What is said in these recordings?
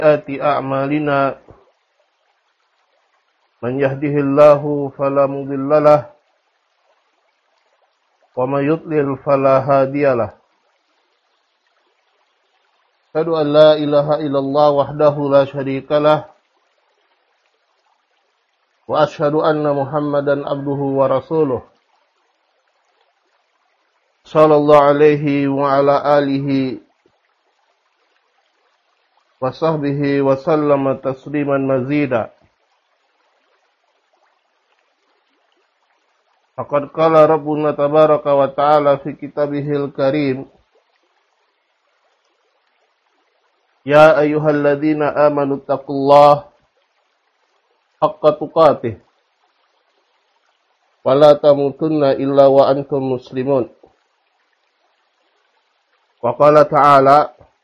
أعمالنا من يهده الله فلا مضل له ومن يضلل فلا هادي له أشهد أن لا إله إلا الله وحده لا شريك له وأشهد أن محمدا عبده ورسوله صلى الله عليه وعلى آله وصحبه وسلم تسليما مزيدا. فقد قال ربنا تبارك وتعالى في كتابه الكريم: يا أيها الذين آمنوا اتقوا الله حق تقاته ولا تموتن إلا وأنتم مسلمون. وقال تعالى: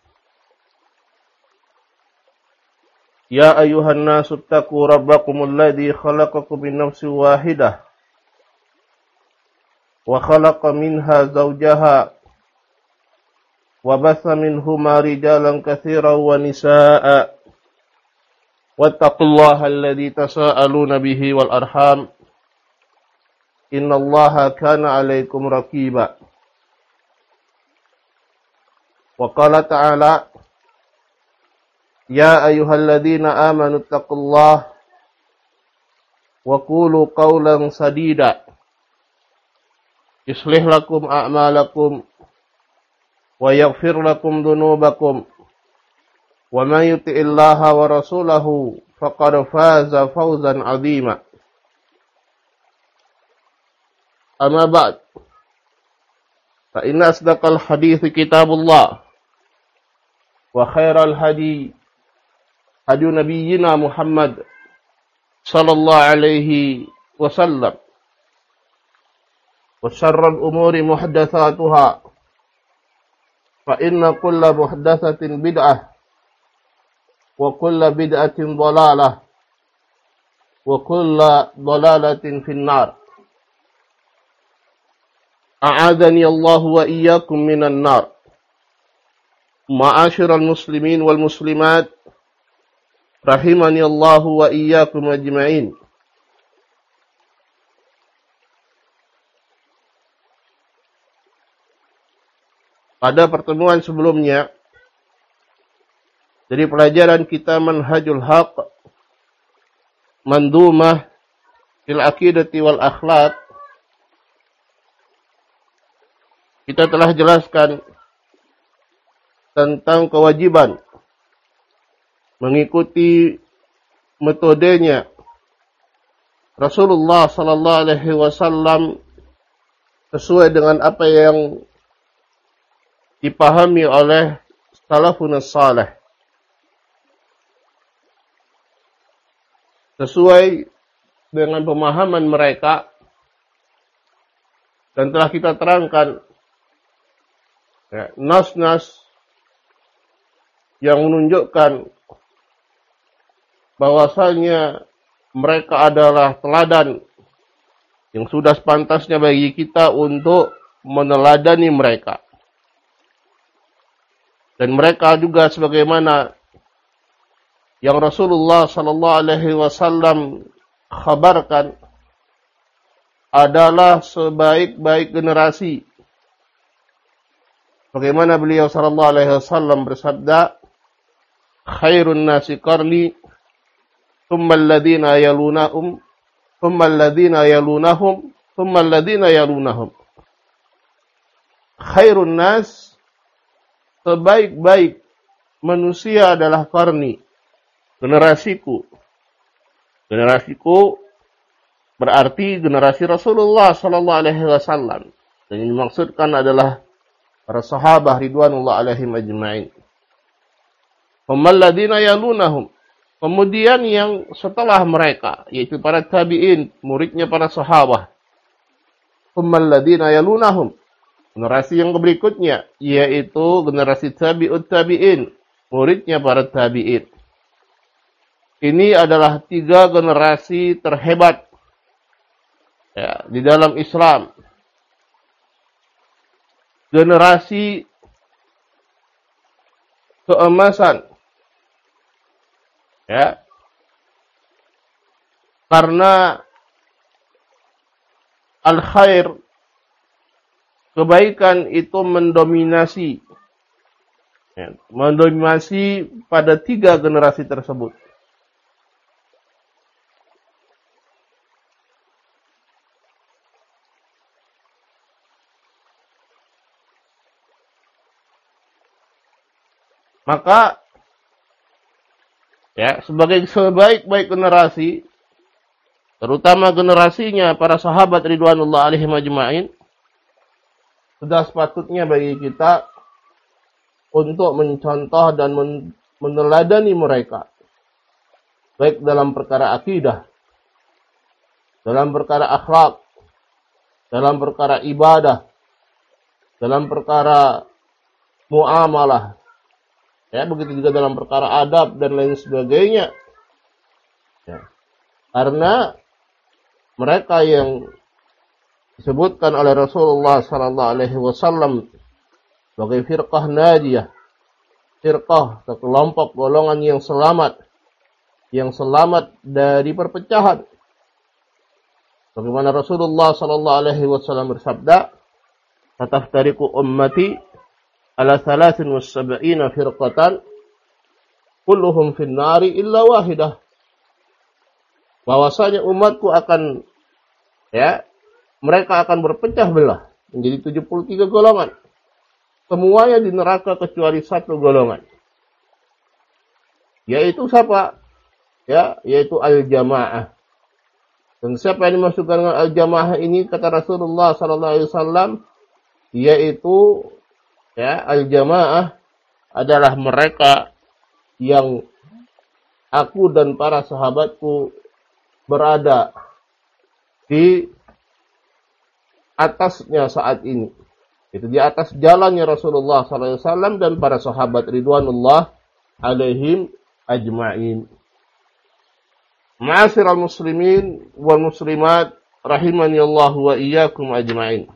يا أيها الناس اتقوا ربكم الذي خلقكم من نفس واحدة وخلق منها زوجها وبث منهما رجالا كثيرا ونساء واتقوا الله الذي تساءلون به والأرحام إن الله كان عليكم رقيبا. وقال تعالى: يا أيها الذين آمنوا اتقوا الله وقولوا قولا سديدا يصلح لكم أعمالكم ويغفر لكم ذنوبكم ومن يطع الله ورسوله فقد فاز فوزا عظيما. أما بعد فإن أصدق الحديث كتاب الله وخير الهدي هدي نبينا محمد صلى الله عليه وسلم وشر الأمور محدثاتها فإن كل محدثة بدعة وكل بدعة ضلالة وكل ضلالة في النار. أعاذني الله وإياكم من النار. معاشر المسلمين والمسلمات rahimani Allah wa iyyakum ajma'in. Pada pertemuan sebelumnya dari pelajaran kita Manhajul Haq Mandumah fil Aqidati wal Akhlaq, kita telah jelaskan tentang kewajiban mengikuti metodenya Rasulullah sallallahu alaihi wasallam sesuai dengan apa yang dipahami oleh salafun salih, sesuai dengan pemahaman mereka, dan telah kita terangkan nas-nas yang menunjukkan bahwasanya mereka adalah teladan yang sudah sepantasnya bagi kita untuk meneladani mereka. Dan mereka juga sebagaimana yang Rasulullah sallallahu alaihi wasallam khabarkan adalah sebaik-baik generasi. Bagaimana beliau sallallahu alaihi wasallam bersabda, khairun nasi qarni thumma alladhina yalunahum thumma alladhina yalunahum thumma alladhina yalunahum. Khairun nas, sebaik-baik manusia adalah qarni, generasiku. Generasiku berarti generasi Rasulullah sallallahu alaihi wasallam. Dan yang dimaksudkan adalah para sahabat ridwanullah alaihim ajma'in. Thumma alladhina yalunahum, kemudian yang setelah mereka, yaitu para tabi'in, muridnya para sahabat. Thumma alladhina yalunahum, generasi yang berikutnya, yaitu generasi tabi'ut tabi'in, muridnya para tabi'in. Ini adalah 3 generasi terhebat di dalam Islam. Generasi keemasan, Ya. Karena al-khair, kebaikan itu mendominasi. Ya, mendominasi pada 3 generasi tersebut. Maka ya, sebagai sebaik-baik generasi, terutama generasinya para sahabat ridwanullah alaihim ajma'in, sudah sepatutnya bagi kita untuk mencontoh dan meneladani mereka, baik dalam perkara akidah, dalam perkara akhlak, dalam perkara ibadah, dalam perkara muamalah, ya, begitu juga dalam perkara adab dan lain sebagainya. Ya. Karena mereka yang disebutkan oleh Rasulullah sallallahu alaihi wasallam sebagai firqah najiyah, firqah atau kelompok golongan yang selamat dari perpecahan. Bagaimana Rasulullah sallallahu alaihi wasallam bersabda, "Tataftariqu ummati ala 73 firqatan kulluhum fin nari illa wahidah." Bahwasanya umatku akan, ya, mereka akan berpecah belah menjadi 73 golongan. Semuanya di neraka kecuali 1 golongan. Yaitu siapa? Ya, yaitu al-jamaah. Dan siapa yang dimaksudkan dengan al-jamaah ini, kata Rasulullah sallallahu alaihi wasallam, yaitu, ya, al-jamaah adalah mereka yang aku dan para sahabatku berada di atasnya saat ini. Itu di atas jalannya Rasulullah SAW dan para sahabat ridwanullah alaihim ajma'in. Ma'asyiral muslimin wal muslimat rahimani Allah wa iyyakum ajma'in.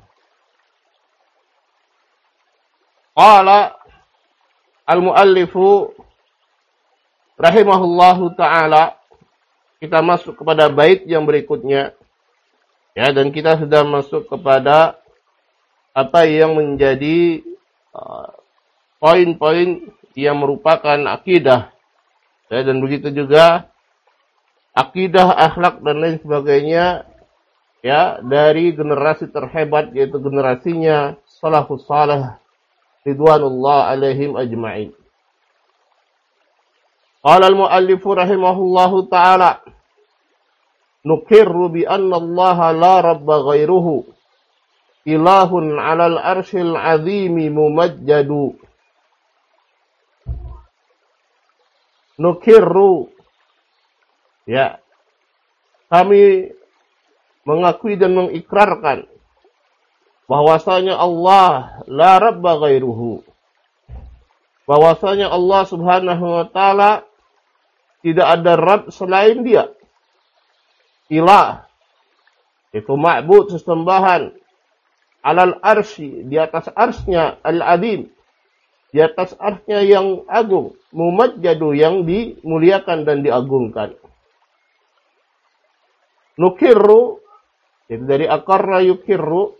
Qala al-muallifu rahimahullahu ta'ala. Kita masuk kepada bait yang berikutnya. Ya, dan kita sudah masuk kepada apa yang menjadi poin-poin yang merupakan akidah. Ya, dan begitu juga akidah, akhlak dan lain sebagainya, ya, dari generasi terhebat, yaitu generasinya salafus salih ridwanullah alaihim ajma'in. Qala al-muallifu rahimahullahu ta'ala, nukirru bi anna Allah la rabba ghairuhu ilahun 'alal arsyil 'azimi mumajjadu. Nukirru, ya, kami mengakui dan mengikrarkan bahwasanya Allah la rabba ghairuhu, bahwasanya Allah Subhanahu wa taala tidak ada Rabb selain Dia. Ilah itu ma'bud, sesembahan, alal arsy, di atas arsy-Nya, al-azim, di atas arsy-Nya yang agung, mumajjadu, yang dimuliakan dan diagungkan. Nukirru itu dari aqarra yukirru,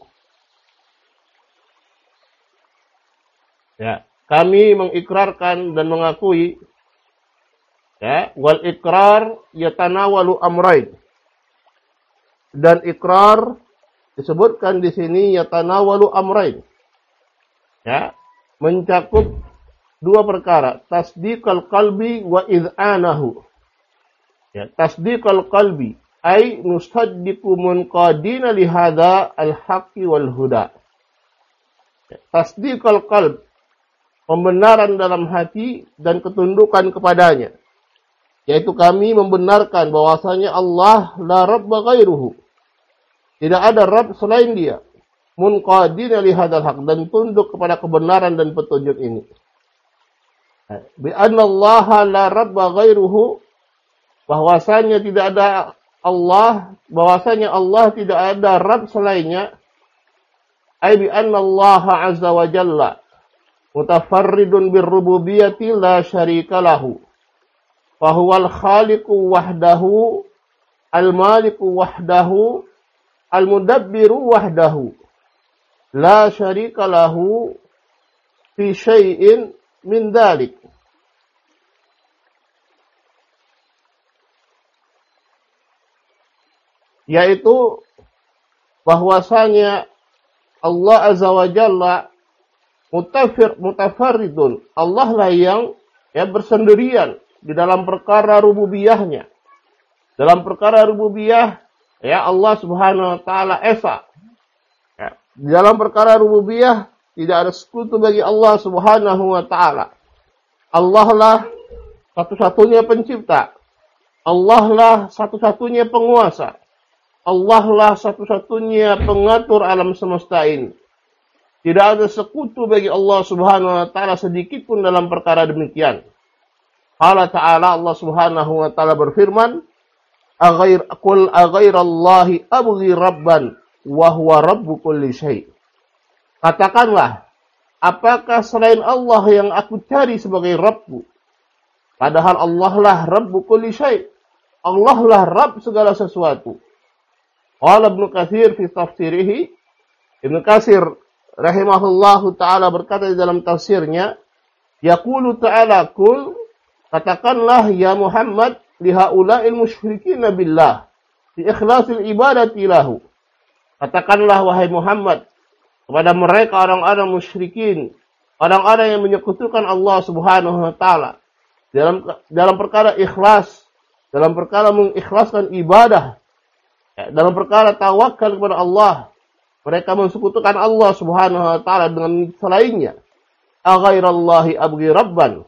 ya, kami mengikrarkan dan mengakui, ya, wal ikrar yatanawalu amrain, dan ikrar disebutkan di sini yatanawalu amrain, ya, mencakup 2 perkara, tasdiqal qalbi wa id'anahu. Ya, tasdiqal qalbi ay nusaddiqu munqadina li hadza al-haqqi wal huda. Ya, tasdiqal qalb, pembenaran dalam hati dan ketundukan kepadanya, yaitu kami membenarkan bahwasanya Allah la rabba ghairuhu, tidak ada Rabb selain Dia, munqadina li hadzal haq, dan tunduk kepada kebenaran dan petunjuk ini. Bi anna Allah la rabba ghairuhu, bahwasanya tidak ada Allah, bahwasanya Allah tidak ada Rabb selainnya. Ai bi anna Allah azza wa jalla mutafarridun birrububiyyati la syarika lahu, fahuwal khaliqu wahdahu, al-maliku wahdahu, al-mudabbiru wahdahu. La syarika lahu fi syai'in min dzalik. Yaitu bahwasanya Allah Azza wa Jalla mutafarridun. Allah lah yang bersendirian di dalam perkara rububiyahnya. Dalam perkara rububiyah, Allah Subhanahu wa taala esa. Di dalam perkara rububiyah tidak ada sekutu bagi Allah Subhanahu wa taala. Allah lah satu-satunya pencipta. Allah lah satu-satunya penguasa. Allah lah satu-satunya pengatur alam semesta ini. Tidak ada sekutu bagi Allah Subhanahu wa taala sedikit pun dalam perkara demikian. Allah Ta'ala, Allah Subhanahu wa taala berfirman, "Qul aghairallahi abghi rabban wa huwa rabbu kulli syai'." Katakanlah, apakah selain Allah yang aku cari sebagai Rabbku? Padahal Allah lah Rabbu kulli syai'. Allah lah Rabb segala sesuatu. Qala Ibnu Katsir fi tafsirihi, Ibnu Katsir rahimahullahu taala berkata di dalam tafsirnya, yaqulu ta'ala, qul, katakanlah ya Muhammad li haula'il musyrikin billah fi ikhlasil ibadati lahu. Katakanlah wahai Muhammad kepada mereka orang-orang musyrikin, orang-orang yang menyekutukan Allah Subhanahu wa taala dalam perkara ikhlas, dalam perkara mengikhlaskan ibadah, dalam perkara tawakal kepada Allah. Mereka mensekutukan Allah Subhanahu wa taala dengan selainnya. Aghairallahi abghi rabban,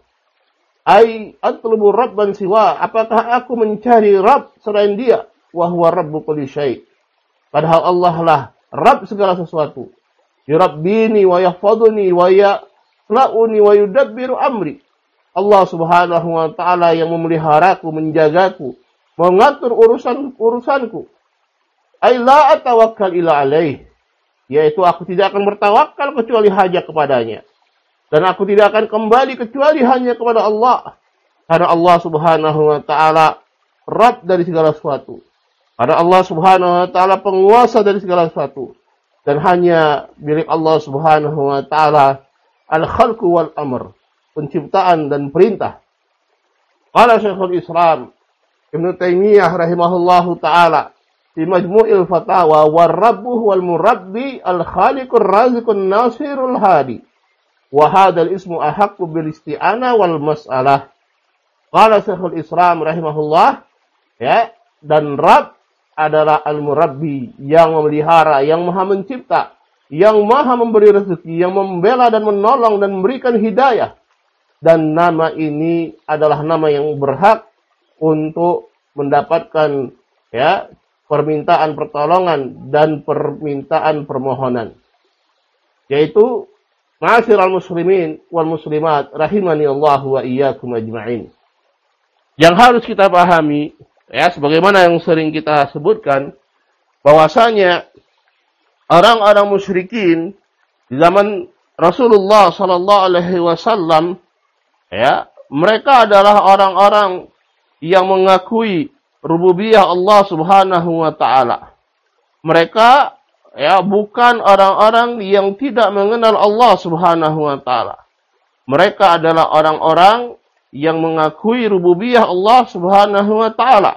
ai atlubu rabban siwa, apakah aku mencari Rabb selain dia? Wa huwa rabbu kulli syai'. Padahal Allah lah Rabb segala sesuatu. Yurabbini wa yahfaduni wa yaslauni wa yudabbiru amri. Allah Subhanahu wa taala yang memeliharaku, menjagaku, mengatur urusanku. Ai la atawakkal ila alaih, yaitu aku tidak akan bertawakal kecuali hanya kepadanya. Dan aku tidak akan kembali kecuali hanya kepada Allah. Karena Allah Subhanahu wa taala Rabb dari segala sesuatu. Karena Allah Subhanahu wa taala penguasa dari segala sesuatu. Dan hanya milik Allah Subhanahu wa taala al-khalqu wal amr, penciptaan dan perintah. Qala Syekhul Islam Ibnu Taimiyah rahimahullahu taala fi Majmu'il Fatawa, war-rabbu wal murabbi al-khaliqur raziqun nasirul hadi. Wa hadzal ismu ahaqqu bil isti'anah wal mas'alah. Qala Syekhul Islam rahimahullah, dan Rabb adalah al-murabbi, yang memelihara, yang maha mencipta, yang maha memberi rezeki, yang membela dan menolong dan memberikan hidayah. Dan nama ini adalah nama yang berhak untuk mendapatkan permintaan pertolongan dan permintaan permohonan. Yaitu ma'asyiral muslimin wal muslimat rahimani Allah wa iyyakum ajma'in. Yang harus kita pahami, sebagaimana yang sering kita sebutkan, bahwasanya orang-orang musyrikin di zaman Rasulullah sallallahu alaihi wasallam, mereka adalah orang-orang yang mengakui rububiyah Allah Subhanahu wa taala. Mereka bukan orang-orang yang tidak mengenal Allah Subhanahu wa taala. Mereka adalah orang-orang yang mengakui rububiyah Allah Subhanahu wa taala.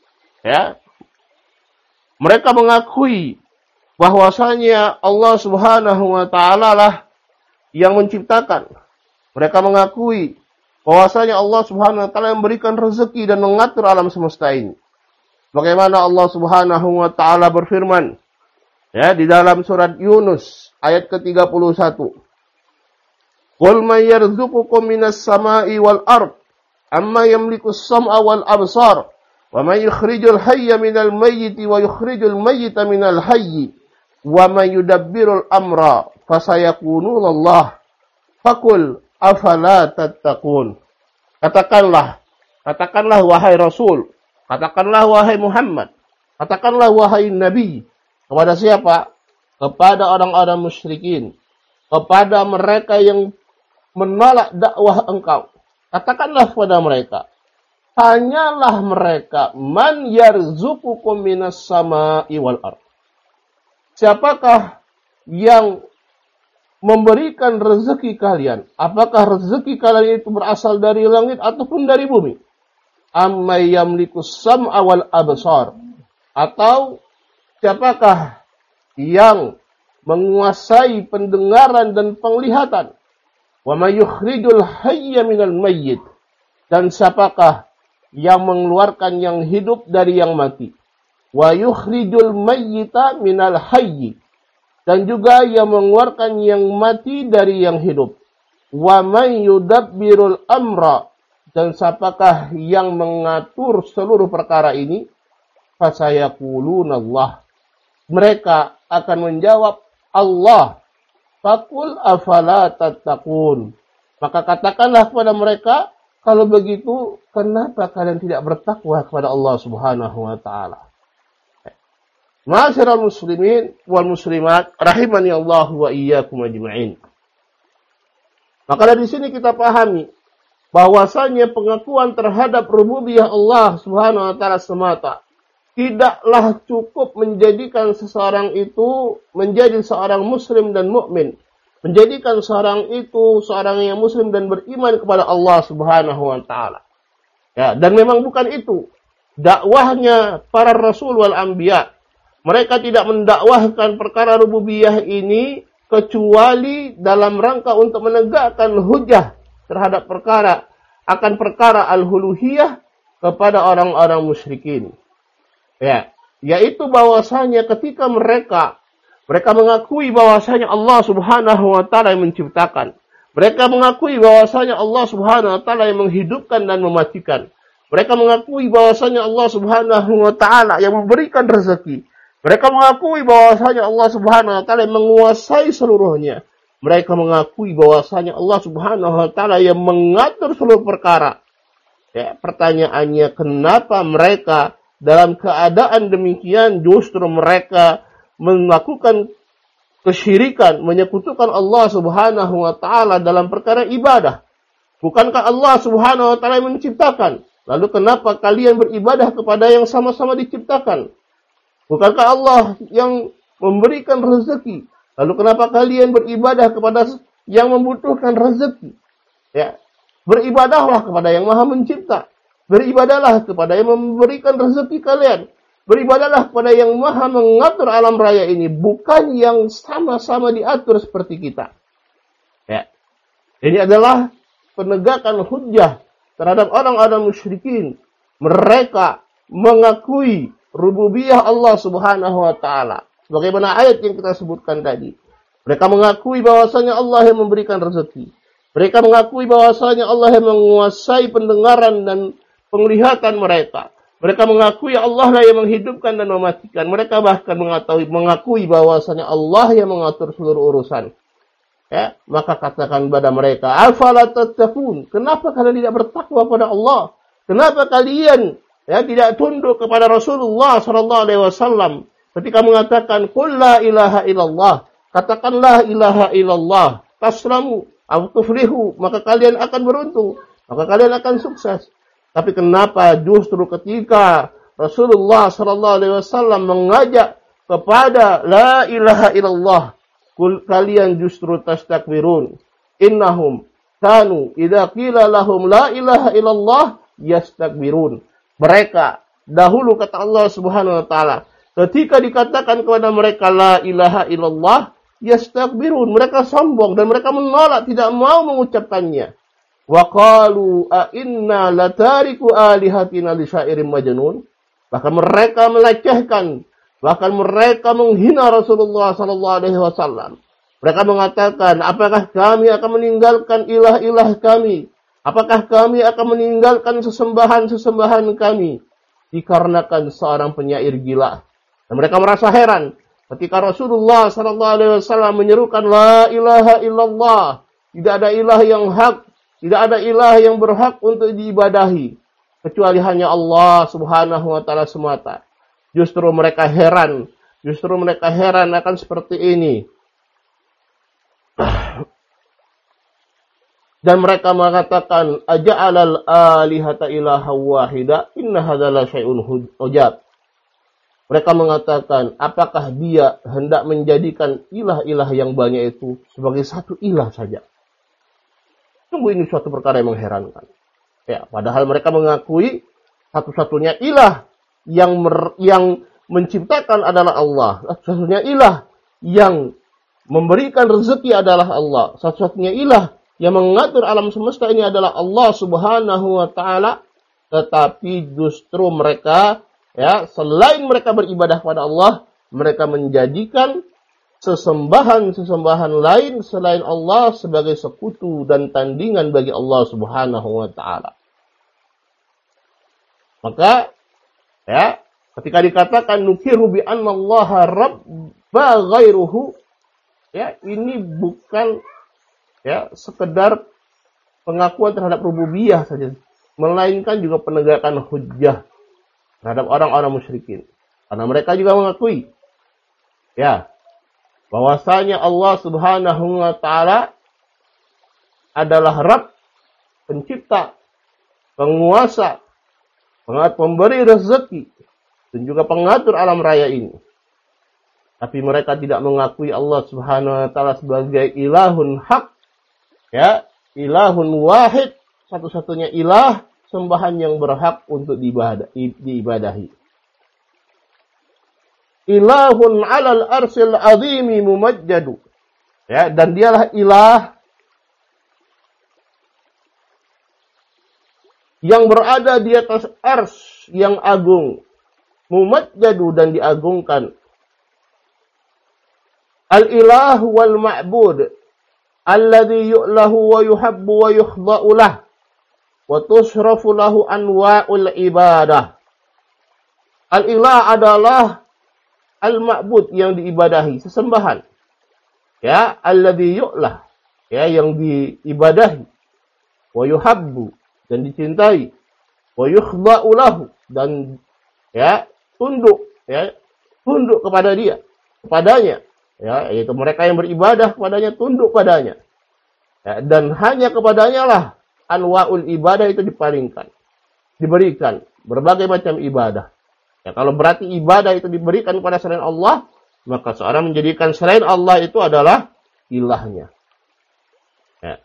Mereka mengakui bahwasanya Allah Subhanahu wa taala lah yang menciptakan. Mereka mengakui bahwasanya Allah Subhanahu wa taala yang memberikan rezeki dan mengatur alam semesta ini. Bagaimana Allah Subhanahu wa taala berfirman di dalam surat Yunus ayat ke-31. Qul may yarzuqukum minas sama'i wal ard, amma yamliku as-sam'a wal absar, wa may yukhrijul hayya minal mayyiti wa yukhrijul mayyita minal hayyi, wa may yudabbirul amra fasayaquluna Allah. Faqul afala tattaqun. Katakanlah wahai Rasul, katakanlah wahai Muhammad, katakanlah wahai Nabi. Kepada siapa? Kepada orang-orang musyrikin, kepada mereka yang menolak dakwah engkau. Katakanlah kepada mereka, Tanyalah mereka, man yarzuqukum minas sama'i wal ard. Siapakah yang memberikan rezeki kalian? Apakah rezeki kalian itu berasal dari langit ataupun dari bumi? Amma yamliku sam'a wal absar. Atau siapakah yang menguasai pendengaran dan penglihatan? Wa may yukhrijul hayya minal mayyit. Dan siapakah yang mengeluarkan yang hidup dari yang mati? Wa yukhrijul mayyita minal hayyi. Dan juga yang mengeluarkan yang mati dari yang hidup. Wa may yudabbirul amra. Dan siapakah yang mengatur seluruh perkara ini? Fasayaquluna Allah. Mereka akan menjawab Allah. Faqul afala tattaqun. Maka katakanlah kepada mereka, kalau begitu, kenapa kalian tidak bertakwa kepada Allah Subhanahu wa taala? Ma'asyiral muslimin wal muslimat, rahimani Allah wa iyyakum ajma'in. Maka dari sini kita pahami bahwasanya pengakuan terhadap rububiyah Allah Subhanahu wa taala semata tidaklah cukup menjadikan seseorang itu menjadi seorang muslim dan mukmin. Menjadikan seorang itu seorang yang muslim dan beriman kepada Allah Subhanahu wa taala. Ya, dan memang bukan itu dakwahnya para rasul wal anbiya. Mereka tidak mendakwahkan perkara rububiyah ini kecuali dalam rangka untuk menegakkan hujah terhadap perkara al-uluhiyah kepada orang-orang musyrikin. Ya, yaitu bahwasanya ketika mereka mengakui bahwasanya Allah Subhanahu wa taala yang menciptakan. Mereka mengakui bahwasanya Allah Subhanahu wa taala yang menghidupkan dan mematikan. Mereka mengakui bahwasanya Allah Subhanahu wa taala yang memberikan rezeki. Mereka mengakui bahwasanya Allah Subhanahu wa taala yang menguasai seluruhnya. Mereka mengakui bahwasanya Allah Subhanahu wa taala yang mengatur seluruh perkara. Ya, pertanyaannya, kenapa mereka dalam keadaan demikian justru mereka melakukan kesyirikan, menyekutukan Allah Subhanahu wa taala dalam perkara ibadah? Bukankah Allah Subhanahu wa taala yang menciptakan? Lalu kenapa kalian beribadah kepada yang sama-sama diciptakan? Bukankah Allah yang memberikan rezeki? Lalu kenapa kalian beribadah kepada yang membutuhkan rezeki? Ya, beribadahlah kepada yang Maha Mencipta. Beribadahlah kepada yang memberikan rezeki kalian. Beribadahlah kepada yang Maha mengatur alam raya ini, bukan yang sama-sama diatur seperti kita. Ya. Ini adalah penegakan hujjah terhadap orang-orang musyrikin. Mereka mengakui rububiyah Allah Subhanahu wa taala. Sebagaimana ayat yang kita sebutkan tadi. Mereka mengakui bahwasanya Allah yang memberikan rezeki. Mereka mengakui bahwasanya Allah yang menguasai pendengaran dan penglihatan mereka. Mereka mengakui Allah lah yang menghidupkan dan mematikan. Mereka bahkan mengakui bahwasanya Allah yang mengatur seluruh urusan. Ya, maka katakan kepada mereka, afala tattaqun? Kenapa kalian tidak bertakwa pada Allah? Kenapa kalian tidak tunduk kepada Rasulullah sallallahu alaihi wasallam ketika mengatakan qul la ilaha illallah? Katakanlah ilaha illallah, taslamu aw tuflihu, maka kalian akan beruntung, maka kalian akan sukses. Tapi kenapa justru ketika Rasulullah sallallahu alaihi wasallam mengajak kepada la ilaha illallah, kalian justru tastakbirun? Innahum kanu idza qila lahum la ilaha illallah yastakbirun. Mereka dahulu, kata Allah Subhanahu wa taala, ketika dikatakan kepada mereka la ilaha illallah yastakbirun, mereka sombong dan mereka menolak, tidak mau mengucapkannya. Wa qalu a inna latariku alihatina li syairin majnun. Bahkan mereka melecehkan, bahkan mereka menghina Rasulullah sallallahu alaihi wasallam. Mereka mengatakan, apakah kami akan meninggalkan ilah-ilah kami? Apakah kami akan meninggalkan sesembahan-sesembahan kami dikarenakan seorang penyair gila? Dan mereka merasa heran ketika Rasulullah sallallahu alaihi wasallam menyerukan la ilaha illallah, tidak ada ilah yang hak, tidak ada ilah yang berhak untuk diibadahi kecuali hanya Allah Subhanahu wa taala semata. Justru mereka heran akan seperti ini. Dan mereka mengatakan, aja'alal alihata ilaha wahida, inna hadzal syai'un ujab. Mereka mengatakan, apakah dia hendak menjadikan ilah-ilah yang banyak itu sebagai satu ilah saja? Sungguh ini suatu perkara yang mengherankan. Ya, padahal mereka mengakui satu-satunya ilah yang menciptakan adalah Allah. Satu-satunya ilah yang memberikan rezeki adalah Allah. Satu-satunya ilah yang mengatur alam semesta ini adalah Allah Subhanahu wa taala. Tetapi justru mereka, ya, selain mereka beribadah pada Allah, mereka menjadikan sesembahan lain selain Allah sebagai sekutu dan tandingan bagi Allah Subhanahu wa taala. Maka, ya, ketika dikatakan nukiru bi anna Allah rabba ghairuhu, ya, ini bukan, ya, sekedar pengakuan terhadap rububiyah saja, melainkan juga penegakan hujjah terhadap orang-orang musyrikin. Karena mereka juga mengakui, ya, bahwasanya Allah Subhanahu wa taala adalah Rabb, pencipta, penguasa, pemberi rezeki, dan juga pengatur alam raya ini. Tapi mereka tidak mengakui Allah Subhanahu wa taala sebagai ilahun haq, ya, ilahun wahid, satu-satunya ilah, sembahan yang berhak untuk diibadahi. Ilahun 'alal arsyil 'azimi mumajjadu. Ya, dan dialah ilah yang berada di atas arsy yang agung, mumajjadu, dan diagungkan. Al-ilah wal ma'bud alladhi yu'lahu wa yuhabbu wa yukhda'u lah wa tushrafu lahu anwa'ul ibadah. Al-ilah adalah al-ma'bud, yang diibadahi, sesembahan. Ya, alladhi yu'lah, ya, yang diibadahi, wa yuhabbu, dan dicintai, wa yukhda'u lahu, dan, ya, tunduk kepada dia, kepadanya. Ya, yaitu mereka yang beribadah kepadanya, tunduk padanya. Ya, dan hanya kepadanya lah anwa'ul ibadah itu diberikan berbagai macam ibadah. Ya, kalau berarti ibadah itu diberikan kepada selain Allah, maka seorang menjadikan selain Allah itu adalah ilahnya. Ya.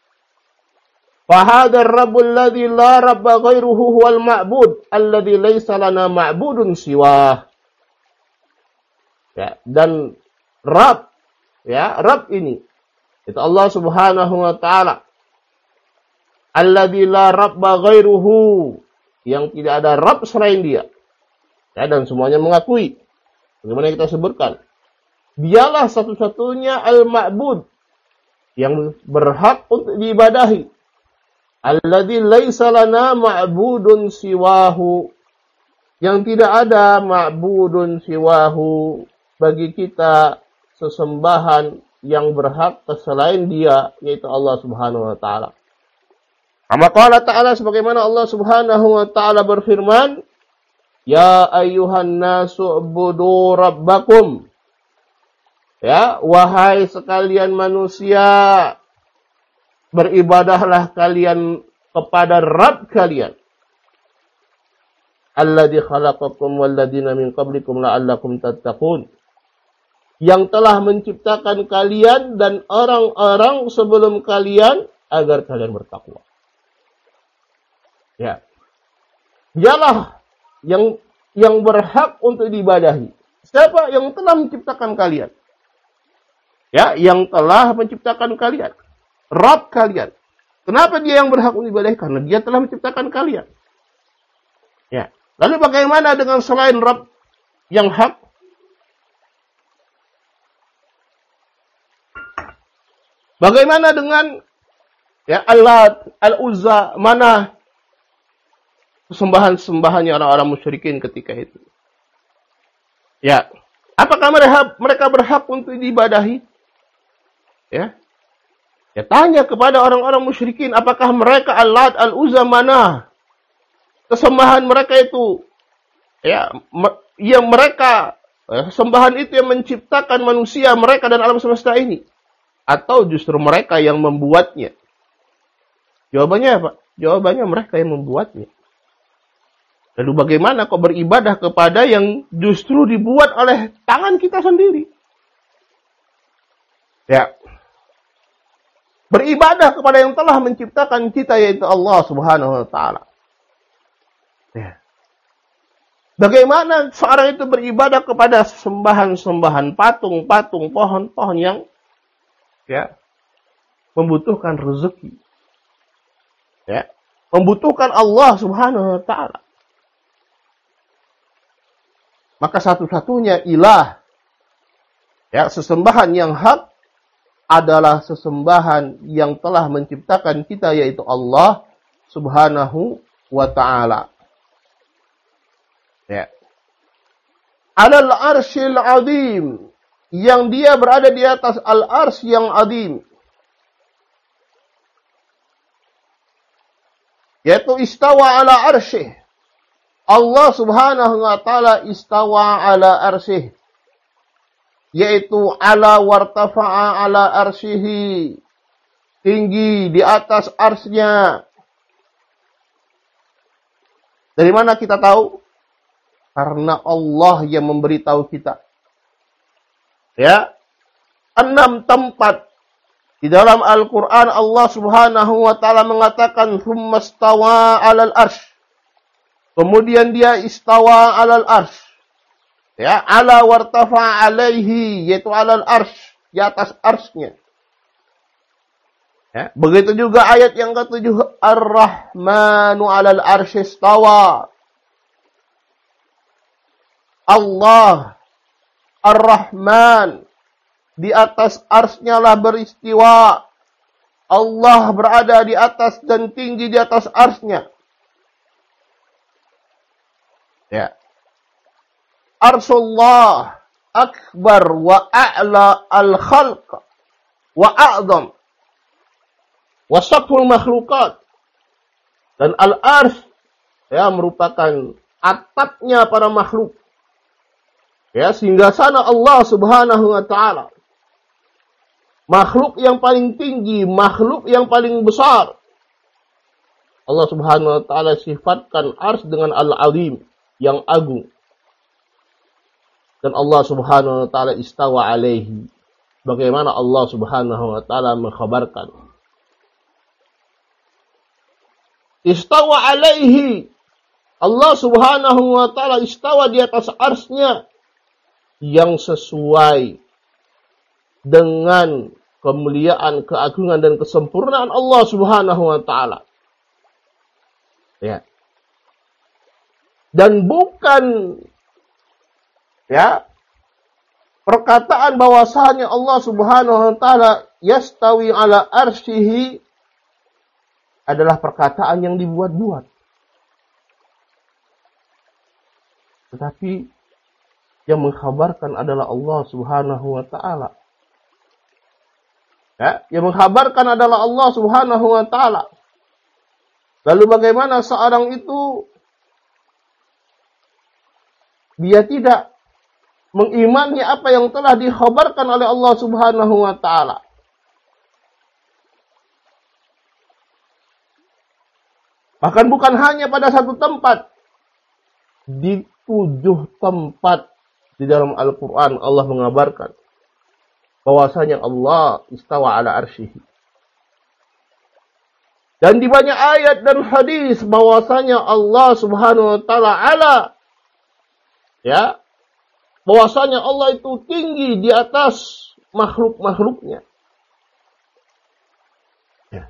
Fahadar rabbul ladzi la rabba ghairuhu huwal ma'bud alladzi laisa lana ma'budun siwah. Ya, dan Rabb, ya, Rabb ini itu Allah Subhanahu wa taala. Alladzi la rabba ghairuhu, yang tidak ada Rabb selain dia. Ya, dan semuanya mengakui, bagaimana kita sebutkan, dialah satu-satunya al-ma'bud, yang berhak untuk diibadahi. Alladzi laisa lana ma'budun siwahu, yang tidak ada ma'budun siwahu bagi kita sesembahan yang berhak selain dia, yaitu Allah Subhanahu wa taala. Kama qala ta'ala, sebagaimana Allah Subhanahu wa taala berfirman, ya ayyuhan nasu ubudu rabbakum. Ya, wahai sekalian manusia, beribadahlah kalian kepada Rabb kalian. Alladzi khalaqakum walladzina min qablikum la'allakum tattaqun. Yang telah menciptakan kalian dan orang-orang sebelum kalian agar kalian bertakwa. Ya. Dialah yang berhak untuk diibadahi. Siapa yang telah menciptakan kalian? Ya, yang telah menciptakan kalian. Rabb kalian. Kenapa dia yang berhak untuk diibadahi? Karena dia telah menciptakan kalian. Ya. Lalu bagaimana dengan selain Rabb yang hak? Bagaimana dengan, ya, Allat, Al-Uzza, Manah, sembahan-sembahannya orang-orang musyrikin ketika itu? Ya, apakah mereka berhak untuk diibadahi? Ya, ya, tanya kepada orang-orang musyrikin, apakah mereka Allat, Al-Uzza, Manah, kesembahan mereka itu, ya, yang mereka, sembahan itu yang menciptakan manusia, mereka dan alam semesta ini? Atau justru mereka yang membuatnya? Jawabannya apa? Jawabannya mereka yang membuatnya. Lalu bagaimana kok beribadah kepada yang justru dibuat oleh tangan kita sendiri? Ya. Beribadah kepada yang telah menciptakan kita, yaitu Allah Subhanahu wa taala. Ya. Bagaimana seorang itu beribadah kepada sembahan-sembahan, patung-patung, pohon-pohon yang ya membutuhkan rezeki. Ya, membutuhkan Allah Subhanahu wa taala. Maka satu-satunya ilah, ya, sesembahan yang hak adalah sesembahan yang telah menciptakan kita, yaitu Allah Subhanahu wa taala. Ya. Alal arsyil azim, yang dia berada di atas al-arsy yang azim. Yaitu istawa ala arsyih. Allah Subhanahu wa taala istawa ala arsyih. Yaitu ala wartafa'a ala arsyihi. Tinggi di atas arsy-Nya. Dari mana kita tahu? Karena Allah yang memberitahu kita. Ya. 6 tempat di dalam Al-Quran Allah Subhanahu wa ta'ala mengatakan thumma istawa 'alal arsy. Kemudian dia istawa 'alal arsy. Ya, ala wartafa 'alaihi, yaitu 'alal arsy, di atas arsy-Nya. Ya, begitu juga ayat yang ke-7, Ar-Rahmanu 'alal arsy istawa. Allah Ar-Rahman di atas arsy-Nya lah beristiwa. Allah berada di atas dan tinggi di atas arsy-Nya. Ya. Arsullah akbar wa a'la al-khalq wa a'zam wa saqful makhluqat. Dan al-arsy ya merupakan atapnya para makhluk. Ya, singgasana Allah Subhanahu wa taala. Makhluk yang paling tinggi, makhluk yang paling besar. Allah Subhanahu wa taala sifatkan arsy dengan al-azim, yang agung. Dan Allah Subhanahu wa taala istawa alaihi. Bagaimana Allah Subhanahu wa taala mengkhabarkan? Istawa alaihi. Allah Subhanahu wa taala istawa di atas arsy-Nya yang sesuai dengan kemuliaan, keagungan dan kesempurnaan Allah Subhanahu wa taala. Ya. Dan bukan ya perkataan bahwasanya Allah Subhanahu wa taala yastawi ala arsyihi adalah perkataan yang dibuat-buat. Tetapi yang mengkhabarkan adalah Allah Subhanahu wa taala. Ya, yang mengkhabarkan adalah Allah Subhanahu wa taala. Lalu bagaimana seorang itu dia tidak mengimani apa yang telah dikhabarkan oleh Allah Subhanahu wa taala? Bahkan bukan hanya pada satu tempat, di 7 tempat di dalam Al-Quran Allah mengabarkan bahwasanya Allah istawa ala arsyihi. Dan di banyak ayat dan hadis bahwasanya Allah Subhanahu wa taala ala, ya, bahwasanya Allah itu tinggi di atas makhluk-makhluknya. Ya.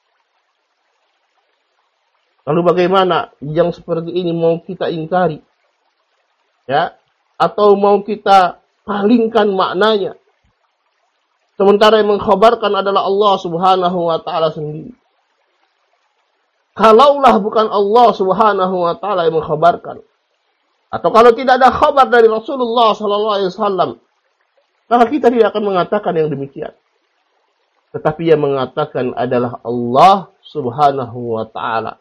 Lalu bagaimana yang seperti ini mau kita ingkari? Ya, atau mau kita palingkan maknanya? Sementara yang mengkhabarkan adalah Allah Subhanahu wa taala sendiri. Kalaulah bukan Allah Subhanahu wa taala yang mengkhabarkan, atau kalau tidak ada khabar dari Rasulullah sallallahu alaihi wasallam, maka kita tidak akan mengatakan yang demikian. Tetapi yang mengatakan adalah Allah Subhanahu wa taala.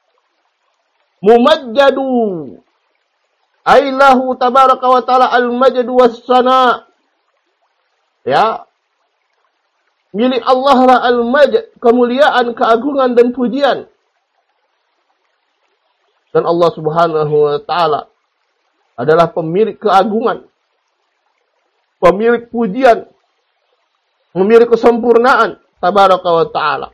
Mumajjadu ailahu tabaraka wa ta'ala al-majdu was-sana. Ya. Milik Allah lah al-majd, kemuliaan, keagungan dan pujian. Dan Allah Subhanahu wa taala adalah pemilik keagungan, pemilik pujian, pemilik kesempurnaan, tabaraka wa taala.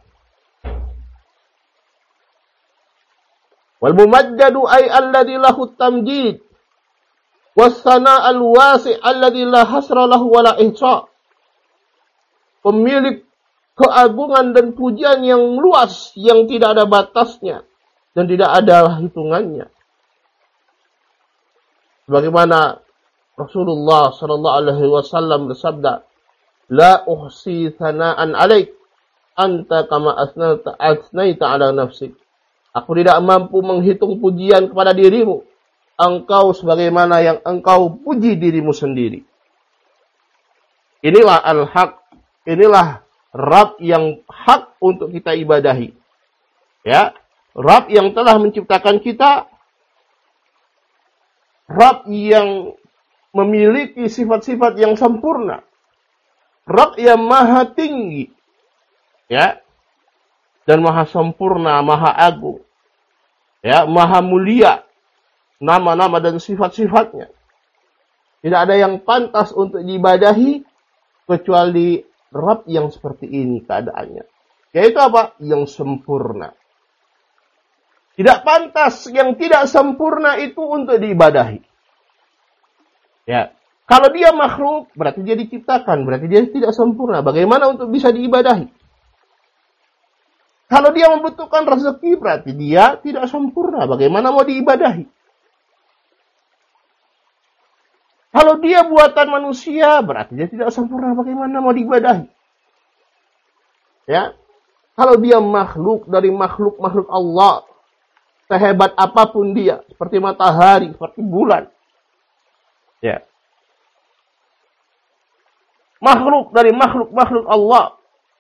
Wal mumajjadu ay alladhi lahu tamjid was sana al wasi' alladhi la hasra lahu wa la ihsa. Pemilik keagungan dan pujian yang luas, yang tidak ada batasnya dan tidak ada hitungannya. Sebagaimana Rasulullah sallallahu alaihi wasallam bersabda, "La uhsi thana'an 'alaik anta kama asnaita 'ala nafsik." Aku tidak mampu menghitung pujian kepada dirimu. Engkau sebagaimana yang engkau puji dirimu sendiri. Inilah al-haq. Inilah Rabb yang hak untuk kita ibadahi. Ya, Rabb yang telah menciptakan kita. Rabb yang memiliki sifat-sifat yang sempurna. Rabb yang maha tinggi. Ya. Dan maha sempurna, maha agung. Ya, maha mulia. Nama-nama dan sifat-sifatnya. Tidak ada yang pantas untuk diibadahi kecuali Rabb yang seperti ini keadaannya. Yaitu apa? Yang sempurna. Tidak pantas yang tidak sempurna itu untuk diibadahi. Ya. Kalau dia makhluk, berarti dia diciptakan. Berarti dia tidak sempurna. Bagaimana untuk bisa diibadahi? Kalau dia membutuhkan rezeki, berarti dia tidak sempurna. Bagaimana mau diibadahi? Kalau dia buatan manusia, berarti dia tidak sempurna. Bagaimana mau diibadahi? Ya, kalau dia makhluk dari makhluk-makhluk Allah, sehebat apapun dia, seperti matahari, seperti bulan, ya, makhluk dari makhluk-makhluk Allah,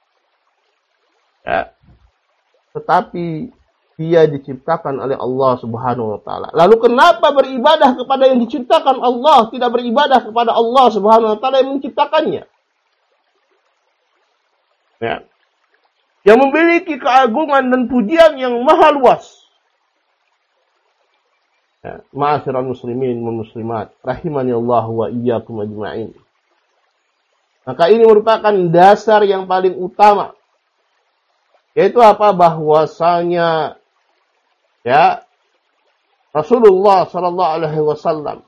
ya, tetapi dia diciptakan oleh Allah Subhanahu wa taala. Lalu kenapa beribadah kepada yang diciptakan Allah, tidak beribadah kepada Allah Subhanahu wa taala yang menciptakannya? Ya. Yang memiliki keagungan dan pujian yang maha luas. Ya. Ma'asyiral muslimin wal muslimat, rahimani Allah wa iyyakum ajma'in. Maka ini merupakan dasar yang paling utama. Yaitu apa? Bahwasanya ya, Rasulullah sallallahu alaihi wasallam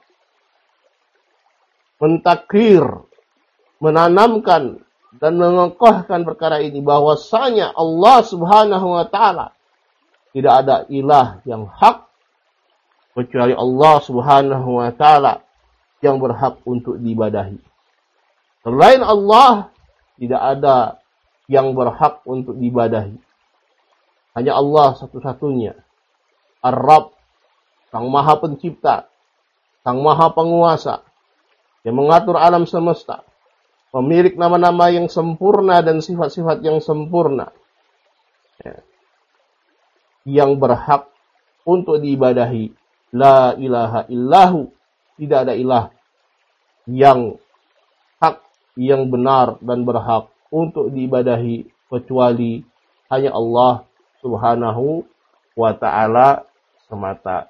mentakrir, menanamkan dan mengokohkan perkara ini, bahwasanya Allah Subhanahu wa taala tidak ada ilah yang hak kecuali Allah Subhanahu wa taala yang berhak untuk diibadahi. Selain Allah tidak ada yang berhak untuk diibadahi. Hanya Allah satu-satunya. Ar-Rabb, Sang Maha Pencipta, Sang Maha Penguasa, yang mengatur alam semesta, pemilik nama-nama yang sempurna dan sifat-sifat yang sempurna, ya, yang berhak untuk diibadahi. La ilaha illahu, tidak ada ilah yang hak, yang benar dan berhak untuk diibadahi kecuali hanya Allah Subhanahu wa ta'ala semata.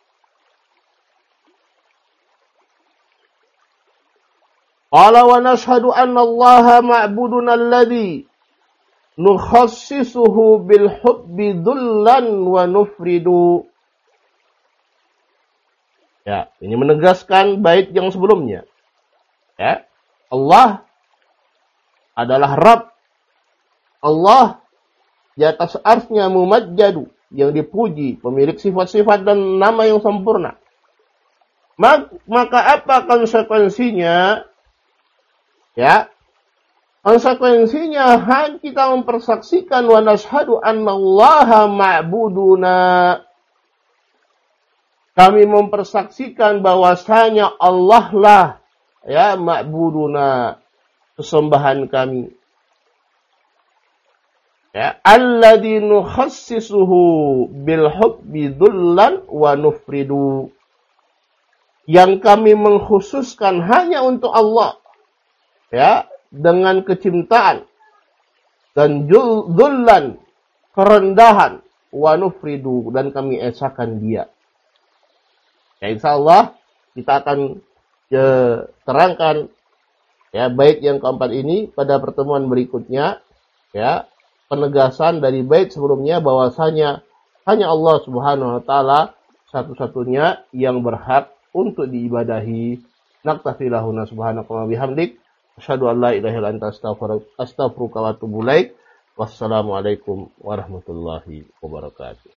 Qala wa nashhadu anna Allah ma'buduna alladhi nukhassisuhu bil hubbi dhullan wa nufridu. Ya, ini menegaskan bait yang sebelumnya. Ya, Allah adalah Rabb. Allah di atas arsy-Nya mumajjadu, yang dipuji, pemilik sifat-sifat dan nama yang sempurna. Maka apa konsekuensinya? Ya, konsekuensinya hanya kita mempersaksikan wa nashhadu annallaha ma'buduna. Kami mempersaksikan bahwasanya Allah lah, ya, ma'buduna, sesembahan kami. Ya, alladzi nukhassisuhu bil hubbi dhullan wa nufridu. Yang kami mengkhususkan hanya untuk Allah, ya, dengan kecintaan, dan dzullan, kerendahan, wa nufridu, dan kami esakan dia. Ya, insyaallah kita akan terangkan ya bait yang keempat ini pada pertemuan berikutnya, ya, penegasan dari bait sebelumnya bahwasanya hanya Allah Subhanahu wa taala satu-satunya yang berhak untuk diibadahi. Naktafi lahuna subhanaka wa bihamdik, asyhadu an la ilaha illa anta astaghfiruka wa atubu ilaik. Wassalamualaikum warahmatullahi wabarakatuh.